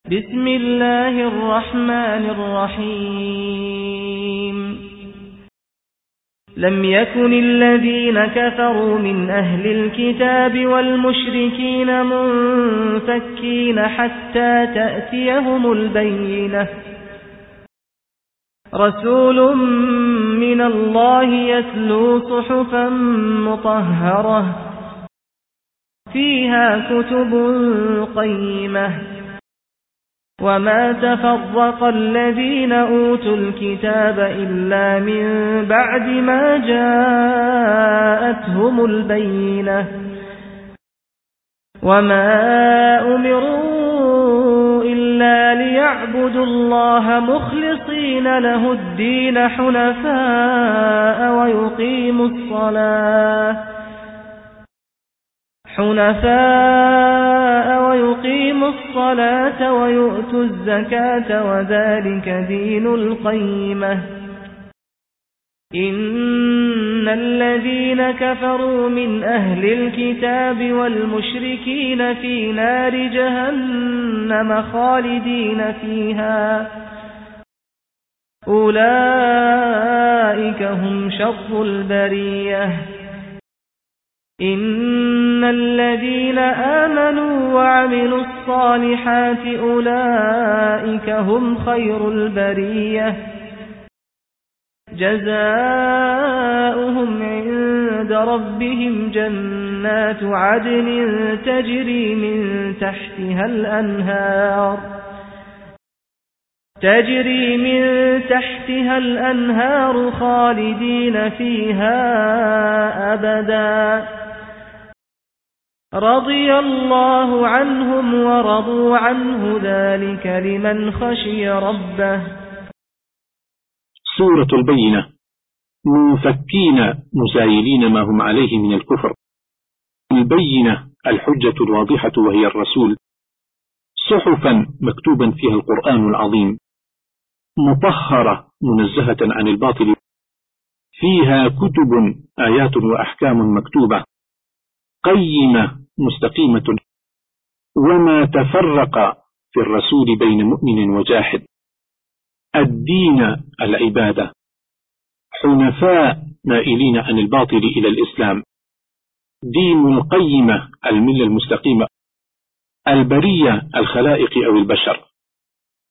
بسم الله الرحمن الرحيم لم يكن الذين كفروا من أهل الكتاب والمشركين منفكين حتى تأتيهم البينة رسول من الله يتلو صحفا مطهرة فيها كتب قيمة وما تفرق الذين أوتوا الكتاب إلا من بعد ما جاءتهم البينة وما أمروا إلا ليعبدوا الله مخلصين له الدين حنفاء ويقيموا الصلاة ويؤتوا الزكاة وذلك دين القيمة إن الذين كفروا من أهل الكتاب والمشركين في نار جهنم خالدين فيها أولئك هم شر البرية إن الذين آمنوا وعملوا الصالحات أولئك هم خير البرية جزاؤهم عند ربهم جنات عدن تجري من تحتها الأنهار خالدين فيها أبدا رضي الله عنهم ورضوا عنه ذلك لمن خشي ربه. سورة البينة منفكين مزايلين ما هم عليه من الكفر. البينة الحجة الواضحة وهي الرسول، صحفا مكتوبا فيها القرآن العظيم مطهرة منزهة عن الباطل فيها كتب آيات وأحكام مكتوبة قيمة مستقيمة وما تفرق في الرسول بين مؤمن وجاحد. الدين العبادة حنفاء مائلين عن الباطل إلى الإسلام، دين القيمة الملة المستقيمة، البرية الخلائق أو البشر.